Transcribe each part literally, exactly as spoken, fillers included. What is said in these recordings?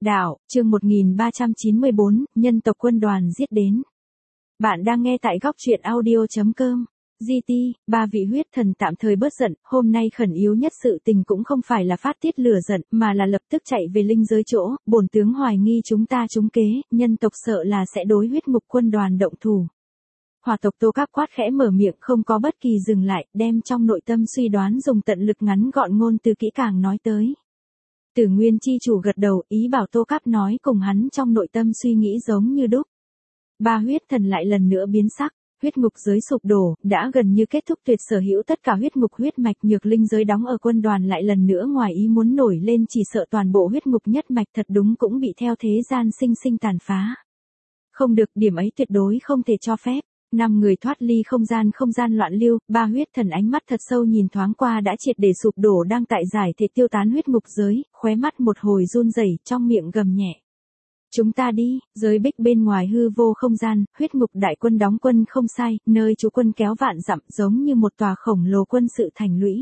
Đạo, chương một nghìn ba trăm chín mươi bốn, nhân tộc quân đoàn giết đến. Bạn đang nghe tại góc truyện audio chấm com. giê tê, ba vị huyết thần tạm thời bớt giận, hôm nay khẩn yếu nhất sự tình cũng không phải là phát tiết lửa giận, mà là lập tức chạy về linh giới chỗ, bổn tướng hoài nghi chúng ta trúng kế, nhân tộc sợ là sẽ đối huyết ngục quân đoàn động thủ. Hỏa tộc Tô Các quát khẽ mở miệng không có bất kỳ dừng lại, đem trong nội tâm suy đoán dùng tận lực ngắn gọn ngôn từ kỹ càng nói tới. Tử Nguyên chi chủ gật đầu, ý bảo Tô Cáp nói cùng hắn trong nội tâm suy nghĩ giống như đúc. Ba huyết thần lại lần nữa biến sắc, huyết ngục giới sụp đổ, đã gần như kết thúc tuyệt sở hữu tất cả huyết ngục huyết mạch nhược linh giới đóng ở quân đoàn lại lần nữa ngoài ý muốn nổi lên, chỉ sợ toàn bộ huyết ngục nhất mạch thật đúng cũng bị theo thế gian sinh sinh tàn phá. Không được, điểm ấy tuyệt đối không thể cho phép. Năm người thoát ly không gian không gian loạn lưu, ba huyết thần ánh mắt thật sâu nhìn thoáng qua đã triệt để sụp đổ đang tại giải thể tiêu tán huyết ngục giới, khóe mắt một hồi run rẩy, trong miệng gầm nhẹ. Chúng ta đi, giới bích bên ngoài hư vô không gian, huyết ngục đại quân đóng quân không sai, nơi chú quân kéo vạn dặm giống như một tòa khổng lồ quân sự thành lũy.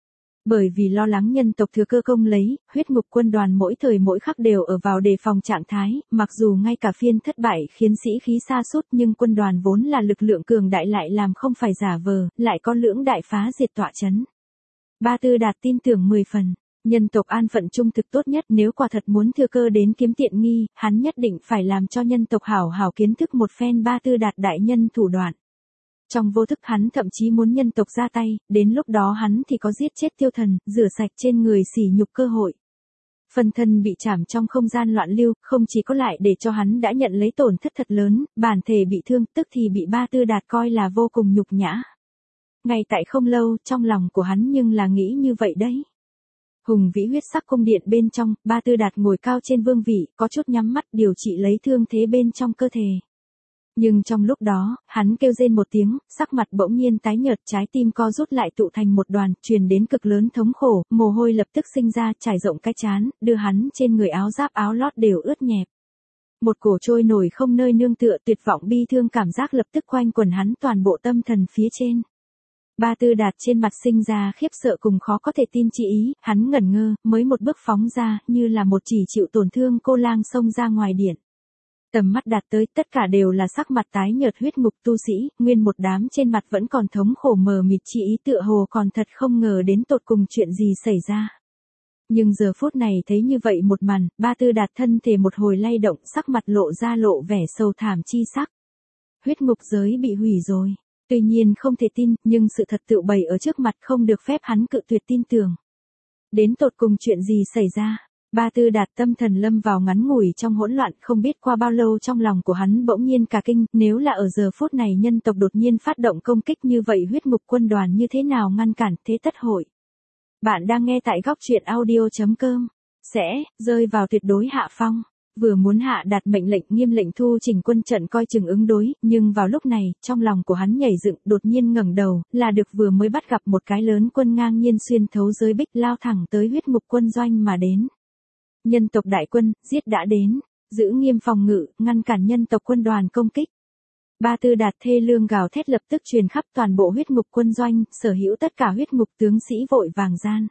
Bởi vì lo lắng nhân tộc thừa cơ công lấy, huyết ngục quân đoàn mỗi thời mỗi khắc đều ở vào đề phòng trạng thái, mặc dù ngay cả phiên thất bại khiến sĩ khí sa sút nhưng quân đoàn vốn là lực lượng cường đại lại làm không phải giả vờ, lại có lưỡng đại phá diệt tọa chấn. Ba Tư Đạt tin tưởng mười phần, nhân tộc an phận trung thực tốt nhất, nếu quả thật muốn thừa cơ đến kiếm tiện nghi, hắn nhất định phải làm cho nhân tộc hảo hảo kiến thức một phen Ba Tư Đạt đại nhân thủ đoạn. Trong vô thức hắn thậm chí muốn nhân tộc ra tay, đến lúc đó hắn thì có giết chết tiêu thần, rửa sạch trên người sỉ nhục cơ hội. Phần thân bị chảm trong không gian loạn lưu, không chỉ có lại để cho hắn đã nhận lấy tổn thất thật lớn, bản thể bị thương, tức thì bị Ba Tư Đạt coi là vô cùng nhục nhã. Ngay tại không lâu, trong lòng của hắn nhưng là nghĩ như vậy đấy. Hùng vĩ huyết sắc cung điện bên trong, Ba Tư Đạt ngồi cao trên vương vị, có chút nhắm mắt điều trị lấy thương thế bên trong cơ thể. Nhưng trong lúc đó, hắn kêu rên một tiếng, sắc mặt bỗng nhiên tái nhợt, trái tim co rút lại tụ thành một đoàn, truyền đến cực lớn thống khổ, mồ hôi lập tức sinh ra, trải rộng cái trán, đưa hắn trên người áo giáp áo lót đều ướt nhẹp. Một cổ trôi nổi không nơi nương tựa, tuyệt vọng bi thương cảm giác lập tức quanh quẩn hắn toàn bộ tâm thần phía trên. Ba Tư Đạt trên mặt sinh ra khiếp sợ cùng khó có thể tin chi ý, hắn ngẩn ngơ, mới một bước phóng ra, như là một chỉ chịu tổn thương cô lang xông ra ngoài điện. Tầm mắt đạt tới, tất cả đều là sắc mặt tái nhợt huyết ngục tu sĩ, nguyên một đám trên mặt vẫn còn thống khổ mờ mịt chi ý, tựa hồ còn thật không ngờ đến tột cùng chuyện gì xảy ra. Nhưng giờ phút này thấy như vậy một màn, Ba Tư Đạt thân thể một hồi lay động, sắc mặt lộ ra lộ vẻ sầu thảm chi sắc. Huyết ngục giới bị hủy rồi. Tuy nhiên không thể tin, nhưng sự thật tựu bày ở trước mặt, không được phép hắn cự tuyệt tin tưởng. Đến tột cùng chuyện gì xảy ra? Ba Tư Đạt tâm thần lâm vào ngắn ngủi trong hỗn loạn, không biết qua bao lâu trong lòng của hắn bỗng nhiên cả kinh, nếu là ở giờ phút này nhân tộc đột nhiên phát động công kích như vậy, huyết ngục quân đoàn như thế nào ngăn cản thế tất hội. Bạn đang nghe tại góc truyện audio chấm com, sẽ rơi vào tuyệt đối hạ phong. Vừa muốn hạ đạt mệnh lệnh nghiêm lệnh thu chỉnh quân trận coi chừng ứng đối, nhưng vào lúc này, trong lòng của hắn nhảy dựng, đột nhiên ngẩng đầu, là được vừa mới bắt gặp một cái lớn quân ngang nhiên xuyên thấu giới bích lao thẳng tới huyết ngục quân doanh mà đến. Nhân tộc đại quân, giết đã đến, giữ nghiêm phòng ngự, ngăn cản nhân tộc quân đoàn công kích. Ba Tư Đạt thê lương gào thét lập tức truyền khắp toàn bộ huyết ngục quân doanh, sở hữu tất cả huyết ngục tướng sĩ vội vàng gian.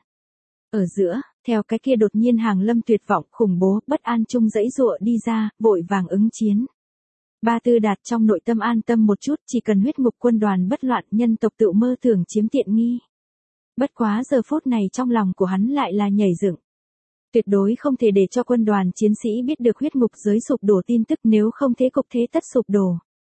Ở giữa, theo cái kia đột nhiên hàng lâm tuyệt vọng, khủng bố, bất an chung dãy giụa đi ra, vội vàng ứng chiến. Ba Tư Đạt trong nội tâm an tâm một chút, chỉ cần huyết ngục quân đoàn bất loạn, nhân tộc tự mơ tưởng chiếm tiện nghi. Bất quá giờ phút này trong lòng của hắn lại là nhảy dựng. Tuyệt đối không thể để cho quân đoàn chiến sĩ biết được huyết ngục giới sụp đổ tin tức, nếu không thế cục thế tất sụp đổ.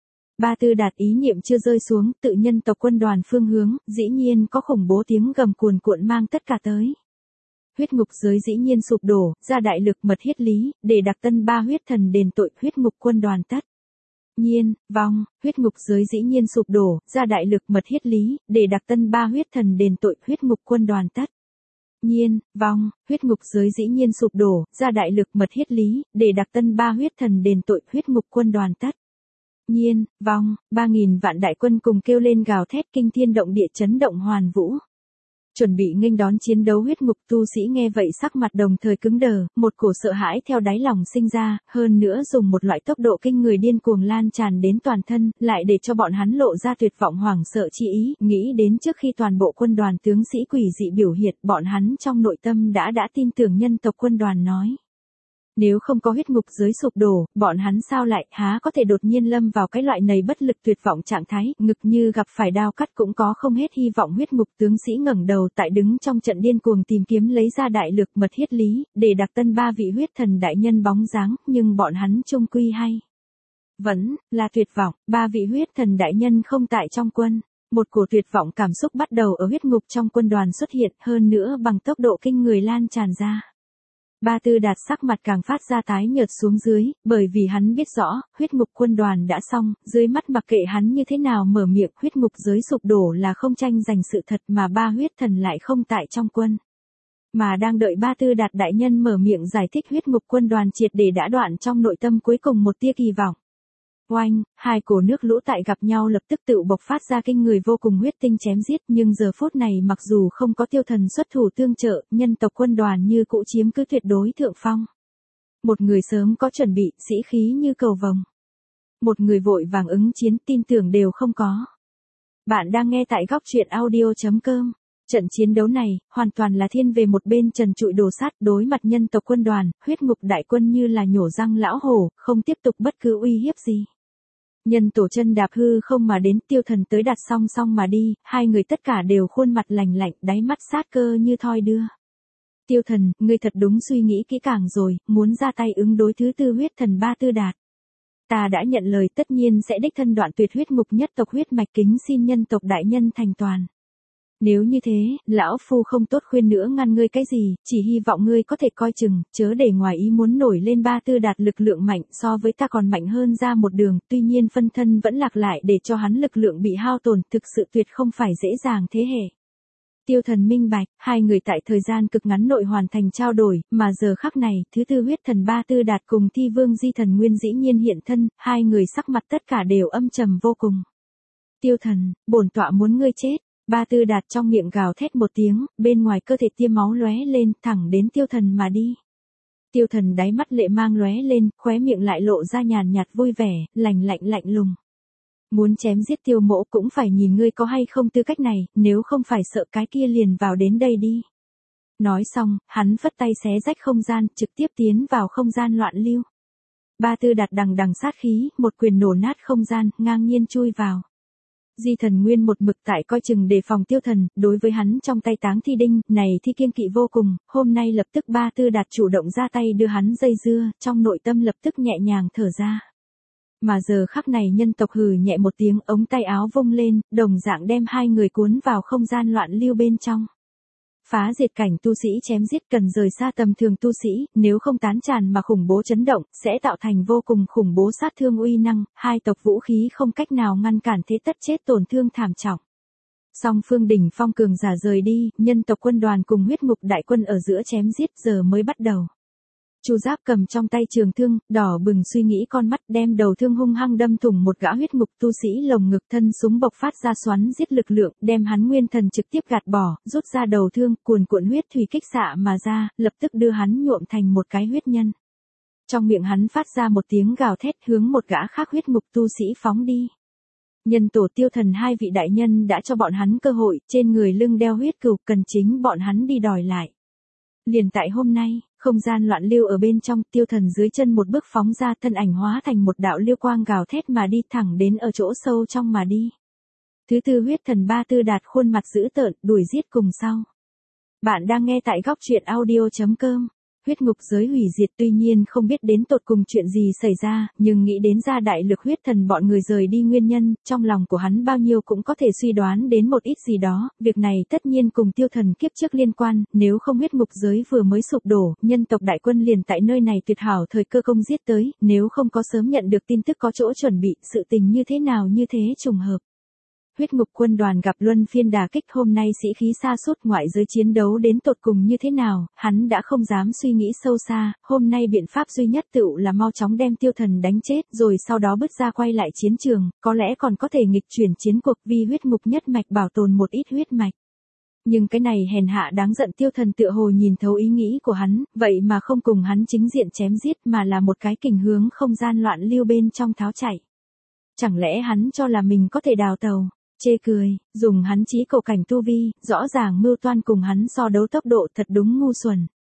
Ba Tư Đạt ý niệm chưa rơi xuống, tự nhân tộc quân đoàn phương hướng, dĩ nhiên có khủng bố tiếng gầm cuồn cuộn mang tất cả tới. Huyết ngục giới dĩ nhiên sụp đổ, ra đại lực mật hiết lý, để đặc tân ba huyết thần đền tội, huyết ngục quân đoàn tất nhiên vong. Huyết ngục giới dĩ nhiên sụp đổ, ra đại lực mật hiết lý, để đặc tân ba huyết thần đền tội, huyết ngục quân đoàn tất nhiên vong. Huyết ngục giới dĩ nhiên sụp đổ, ra đại lực mật hiết lý, để đặc tân ba huyết thần đền tội, huyết ngục quân đoàn tất nhiên vong. Ba nghìn vạn đại quân cùng kêu lên gào thét, kinh thiên động địa, chấn động hoàn vũ. Chuẩn bị nghênh đón chiến đấu, huyết ngục tu sĩ nghe vậy sắc mặt đồng thời cứng đờ, một cổ sợ hãi theo đáy lòng sinh ra, hơn nữa dùng một loại tốc độ kinh người điên cuồng lan tràn đến toàn thân, lại để cho bọn hắn lộ ra tuyệt vọng hoảng sợ chi ý, nghĩ đến trước khi toàn bộ quân đoàn tướng sĩ quỷ dị biểu hiện, bọn hắn trong nội tâm đã đã tin tưởng nhân tộc quân đoàn nói. Nếu không có huyết ngục giới sụp đổ, bọn hắn sao lại há có thể đột nhiên lâm vào cái loại này bất lực tuyệt vọng trạng thái, ngực như gặp phải đao cắt cũng có không hết hy vọng. Huyết ngục tướng sĩ ngẩng đầu tại đứng trong trận điên cuồng tìm kiếm lấy ra đại lực mật hiết lý, để đặc tân ba vị huyết thần đại nhân bóng dáng, nhưng bọn hắn chung quy hay vẫn là tuyệt vọng, ba vị huyết thần đại nhân không tại trong quân. Một cổ tuyệt vọng cảm xúc bắt đầu ở huyết ngục trong quân đoàn xuất hiện, hơn nữa bằng tốc độ kinh người lan tràn ra. Ba Tư Đạt sắc mặt càng phát ra tái nhợt xuống dưới, bởi vì hắn biết rõ, huyết ngục quân đoàn đã xong, dưới mắt mặc kệ hắn như thế nào mở miệng, huyết ngục giới sụp đổ là không tranh giành sự thật mà ba huyết thần lại không tại trong quân. Mà đang đợi Ba Tư Đạt đại nhân mở miệng giải thích huyết ngục quân đoàn triệt để đã đoạn trong nội tâm cuối cùng một tia kỳ vọng. Oanh, hai cổ nước lũ tại gặp nhau lập tức tự bộc phát ra kinh người vô cùng huyết tinh chém giết, nhưng giờ phút này mặc dù không có tiêu thần xuất thủ tương trợ, nhân tộc quân đoàn như cũ chiếm cứ tuyệt đối thượng phong. Một người sớm có chuẩn bị, sĩ khí như cầu vồng. Một người vội vàng ứng chiến, tin tưởng đều không có. Bạn đang nghe tại góc truyện audio chấm com. Trận chiến đấu này, hoàn toàn là thiên về một bên trần trụi đồ sát, đối mặt nhân tộc quân đoàn, huyết ngục đại quân như là nhổ răng lão hổ, không tiếp tục bất cứ uy hiếp gì. Nhân tổ chân đạp hư không mà đến, tiêu thần tới đặt song song mà đi, hai người tất cả đều khuôn mặt lạnh lạnh, đáy mắt sát cơ như thoi đưa. Tiêu thần, ngươi thật đúng suy nghĩ kỹ càng rồi, muốn ra tay ứng đối thứ tư huyết thần Ba Tư Đạt. Ta đã nhận lời tất nhiên sẽ đích thân đoạn tuyệt huyết ngục nhất tộc huyết mạch, kính xin nhân tộc đại nhân thành toàn. Nếu như thế, lão phu không tốt khuyên nữa ngăn ngươi cái gì, chỉ hy vọng ngươi có thể coi chừng, chớ để ngoài ý muốn nổi lên. Ba Tư Đạt lực lượng mạnh, so với ta còn mạnh hơn ra một đường, tuy nhiên phân thân vẫn lạc lại để cho hắn lực lượng bị hao tổn, thực sự tuyệt không phải dễ dàng thế hệ. Tiêu thần minh bạch, hai người tại thời gian cực ngắn nội hoàn thành trao đổi, mà giờ khắc này, thứ tư huyết thần Ba Tư Đạt cùng Thi Vương Di Thần Nguyên dĩ nhiên hiện thân, hai người sắc mặt tất cả đều âm trầm vô cùng. Tiêu thần, bổn tọa muốn ngươi chết. Ba Tư Đạt trong miệng gào thét một tiếng, bên ngoài cơ thể tia máu lóe lên, thẳng đến tiêu thần mà đi. Tiêu thần đáy mắt lệ mang lóe lên, khóe miệng lại lộ ra nhàn nhạt vui vẻ, lạnh lạnh lạnh lùng. Muốn chém giết Tiêu mỗ cũng phải nhìn ngươi có hay không tư cách này, nếu không phải sợ cái kia liền vào đến đây đi. Nói xong, hắn phất tay xé rách không gian, trực tiếp tiến vào không gian loạn lưu. Ba Tư Đạt đằng đằng sát khí, một quyền nổ nát không gian, ngang nhiên chui vào. Di Thần Nguyên một mực tại coi chừng đề phòng tiêu thần, đối với hắn trong tay táng thi đinh, này thi kiên kỵ vô cùng, hôm nay lập tức Ba Tư Đạt chủ động ra tay đưa hắn dây dưa, trong nội tâm lập tức nhẹ nhàng thở ra. Mà giờ khắc này nhân tộc hừ nhẹ một tiếng, ống tay áo vung lên, đồng dạng đem hai người cuốn vào không gian loạn lưu bên trong. Phá diệt cảnh tu sĩ chém giết cần rời xa tầm thường tu sĩ, nếu không tán tràn mà khủng bố chấn động, sẽ tạo thành vô cùng khủng bố sát thương uy năng, hai tộc vũ khí không cách nào ngăn cản thế tất chết tổn thương thảm trọng. Song phương đỉnh phong cường giả rời đi, nhân tộc quân đoàn cùng huyết ngục đại quân ở giữa chém giết giờ mới bắt đầu. Chu Giáp cầm trong tay trường thương, đỏ bừng suy nghĩ con mắt, đem đầu thương hung hăng đâm thủng một gã huyết ngục tu sĩ lồng ngực, thân súng bộc phát ra xoắn giết lực lượng, đem hắn nguyên thần trực tiếp gạt bỏ, rút ra đầu thương, cuồn cuộn huyết thủy kích xạ mà ra, lập tức đưa hắn nhuộm thành một cái huyết nhân. Trong miệng hắn phát ra một tiếng gào thét, hướng một gã khác huyết ngục tu sĩ phóng đi. Nhân tổ tiêu thần hai vị đại nhân đã cho bọn hắn cơ hội, trên người lưng đeo huyết cừu, cần chính bọn hắn đi đòi lại. Liền tại hôm nay, không gian loạn lưu ở bên trong, tiêu thần dưới chân một bước phóng ra, thân ảnh hóa thành một đạo lưu quang gào thét mà đi thẳng đến ở chỗ sâu trong mà đi. Thứ tư huyết thần Ba Tư Đạt khuôn mặt dữ tợn, đuổi giết cùng sau. Bạn đang nghe tại góc truyện audio chấm com. Huyết ngục giới hủy diệt, tuy nhiên không biết đến tột cùng chuyện gì xảy ra, nhưng nghĩ đến ra đại lực huyết thần bọn người rời đi nguyên nhân, trong lòng của hắn bao nhiêu cũng có thể suy đoán đến một ít gì đó, việc này tất nhiên cùng tiêu thần kiếp trước liên quan, nếu không huyết ngục giới vừa mới sụp đổ, nhân tộc đại quân liền tại nơi này tuyệt hảo thời cơ công giết tới, nếu không có sớm nhận được tin tức có chỗ chuẩn bị, sự tình như thế nào như thế trùng hợp. Huyết ngục quân đoàn gặp luân phiên đả kích, hôm nay sĩ khí sa sút, ngoại giới chiến đấu đến tột cùng như thế nào, hắn đã không dám suy nghĩ sâu xa, hôm nay biện pháp duy nhất tựu là mau chóng đem tiêu thần đánh chết, rồi sau đó bứt ra quay lại chiến trường, có lẽ còn có thể nghịch chuyển chiến cuộc vì huyết ngục nhất mạch bảo tồn một ít huyết mạch. Nhưng cái này hèn hạ đáng giận tiêu thần tựa hồ nhìn thấu ý nghĩ của hắn, vậy mà không cùng hắn chính diện chém giết mà là một cái kình hướng không gian loạn lưu bên trong tháo chạy. Chẳng lẽ hắn cho là mình có thể đào tàu? Chê cười, dùng hắn chí cầu cảnh tu vi, rõ ràng mưu toan cùng hắn so đấu tốc độ, thật đúng ngu xuẩn.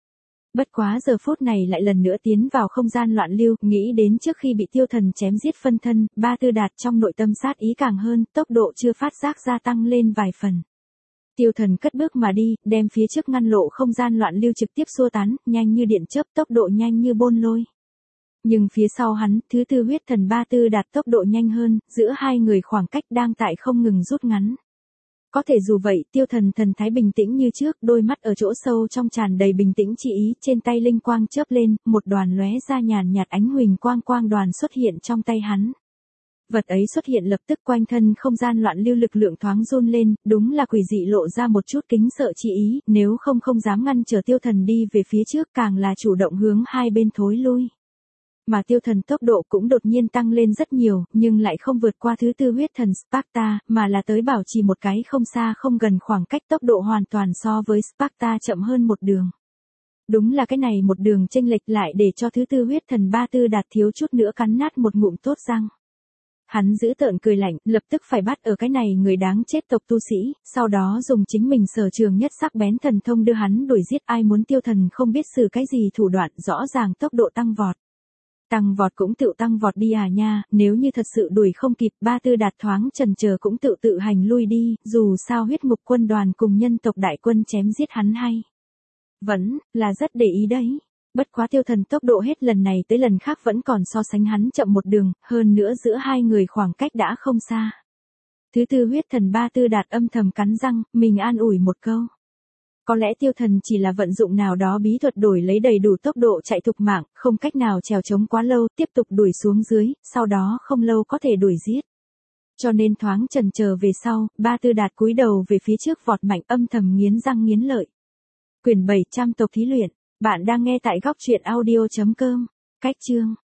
Bất quá giờ phút này lại lần nữa tiến vào không gian loạn lưu, nghĩ đến trước khi bị tiêu thần chém giết phân thân, Ba Tư Đạt trong nội tâm sát ý càng hơn, tốc độ chưa phát giác gia tăng lên vài phần. Tiêu thần cất bước mà đi, đem phía trước ngăn lộ không gian loạn lưu trực tiếp xua tán, nhanh như điện chớp, tốc độ nhanh như bôn lôi. Nhưng phía sau hắn, thứ tư huyết thần Ba Tư Đạt tốc độ nhanh hơn, giữa hai người khoảng cách đang tại không ngừng rút ngắn. Có thể dù vậy, tiêu thần thần thái bình tĩnh như trước, đôi mắt ở chỗ sâu trong tràn đầy bình tĩnh chỉ ý, trên tay linh quang chớp lên, một đoàn lóe ra nhàn nhạt ánh huỳnh quang quang đoàn xuất hiện trong tay hắn. Vật ấy xuất hiện lập tức quanh thân không gian loạn lưu lực lượng thoáng run lên, đúng là quỷ dị lộ ra một chút kính sợ chi ý, nếu không không dám ngăn trở tiêu thần đi về phía trước, càng là chủ động hướng hai bên thối lui. Mà tiêu thần tốc độ cũng đột nhiên tăng lên rất nhiều, nhưng lại không vượt qua thứ tư huyết thần Sparta, mà là tới bảo trì một cái không xa không gần khoảng cách, tốc độ hoàn toàn so với Sparta chậm hơn một đường. Đúng là cái này một đường chênh lệch lại để cho thứ tư huyết thần Ba Tư Đạt thiếu chút nữa cắn nát một ngụm tốt răng. Hắn giữ tợn cười lạnh, lập tức phải bắt ở cái này người đáng chết tộc tu sĩ, sau đó dùng chính mình sở trường nhất sắc bén thần thông đưa hắn đuổi giết. Ai muốn tiêu thần không biết xử cái gì thủ đoạn, rõ ràng tốc độ tăng vọt. Tăng vọt cũng tự tăng vọt đi à nha, nếu như thật sự đuổi không kịp, Ba Tư Đạt thoáng chần chờ cũng tự tự hành lui đi, dù sao huyết ngục quân đoàn cùng nhân tộc đại quân chém giết hắn hay. Vẫn là rất để ý đấy. Bất quá tiêu thần tốc độ hết lần này tới lần khác vẫn còn so sánh hắn chậm một đường, hơn nữa giữa hai người khoảng cách đã không xa. Thứ tư huyết thần Ba Tư Đạt âm thầm cắn răng, mình an ủi một câu. Có lẽ tiêu thần chỉ là vận dụng nào đó bí thuật đổi lấy đầy đủ tốc độ chạy thục mạng, không cách nào trèo chống quá lâu, tiếp tục đuổi xuống dưới, sau đó không lâu có thể đuổi giết. Cho nên thoáng chần chờ về sau, Ba Tư Đạt cúi đầu về phía trước vọt mạnh, âm thầm nghiến răng nghiến lợi. Quyển bảy trăm tộc thí luyện, bạn đang nghe tại góc truyện audio chấm com. Cách chương